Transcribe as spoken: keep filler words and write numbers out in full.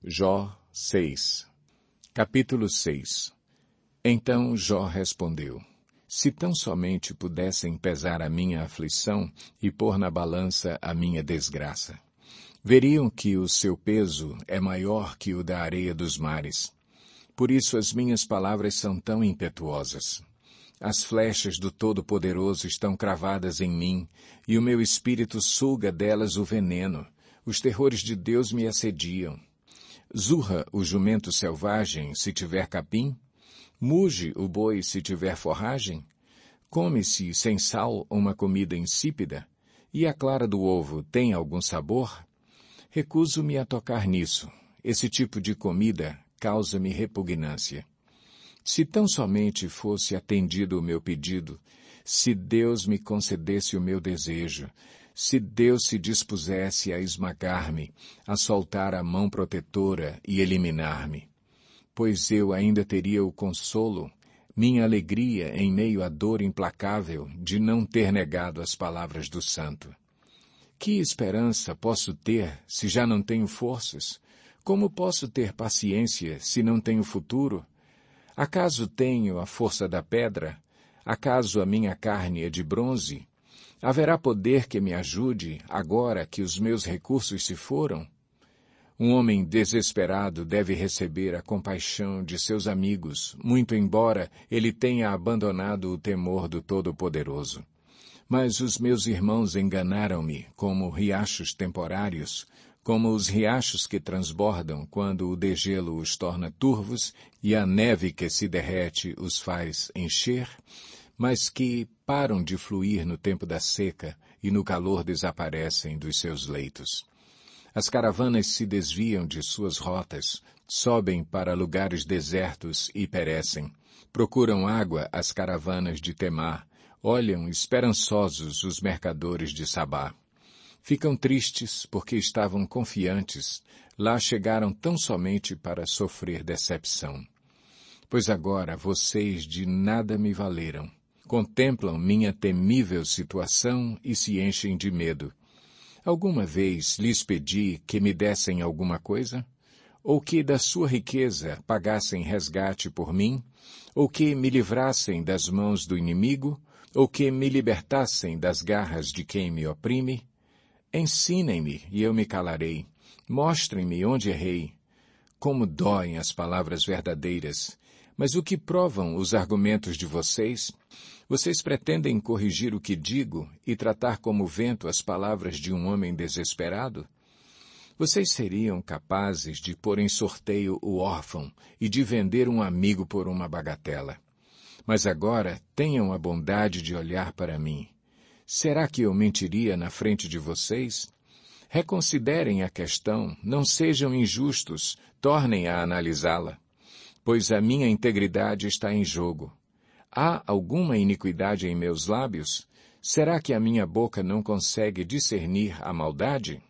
Jó seis. Capítulo seis. Então Jó respondeu: Se tão somente pudessem pesar a minha aflição e pôr na balança a minha desgraça, veriam que o seu peso é maior que o da areia dos mares. Por isso as minhas palavras são tão impetuosas. As flechas do Todo-Poderoso estão cravadas em mim, e o meu espírito suga delas o veneno. Os terrores de Deus me assediam. Zurra o jumento selvagem, se tiver capim? Muge o boi, se tiver forragem? Come-se sem sal uma comida insípida? E a clara do ovo tem algum sabor? Recuso-me a tocar nisso. Esse tipo de comida causa-me repugnância. Se tão somente fosse atendido o meu pedido, se Deus me concedesse o meu desejo, se Deus se dispusesse a esmagar-me, a soltar a mão protetora e eliminar-me, pois eu ainda teria o consolo, minha alegria em meio à dor implacável de não ter negado as palavras do Santo. Que esperança posso ter se já não tenho forças? Como posso ter paciência se não tenho futuro? Acaso tenho a força da pedra? Acaso a minha carne é de bronze? Haverá poder que me ajude agora que os meus recursos se foram? Um homem desesperado deve receber a compaixão de seus amigos, muito embora ele tenha abandonado o temor do Todo-Poderoso. Mas os meus irmãos enganaram-me como riachos temporários, como os riachos que transbordam quando o degelo os torna turvos e a neve que se derrete os faz encher, mas que param de fluir no tempo da seca e no calor desaparecem dos seus leitos. As caravanas se desviam de suas rotas, sobem para lugares desertos e perecem. Procuram água as caravanas de Temá, olham esperançosos os mercadores de Sabá. Ficam tristes porque estavam confiantes, lá chegaram tão somente para sofrer decepção. Pois agora vocês de nada me valeram. Contemplam minha temível situação e se enchem de medo. Alguma vez lhes pedi que me dessem alguma coisa? Ou que da sua riqueza pagassem resgate por mim? Ou que me livrassem das mãos do inimigo? Ou que me libertassem das garras de quem me oprime? Ensinem-me e eu me calarei. Mostrem-me onde errei. Como doem as palavras verdadeiras. Mas o que provam os argumentos de vocês? Vocês pretendem corrigir o que digo e tratar como vento as palavras de um homem desesperado? Vocês seriam capazes de pôr em sorteio o órfão e de vender um amigo por uma bagatela. Mas agora tenham a bondade de olhar para mim. Será que eu mentiria na frente de vocês? Reconsiderem a questão, não sejam injustos, tornem a analisá-la. Pois a minha integridade está em jogo. Há alguma iniquidade em meus lábios? Será que a minha boca não consegue discernir a maldade?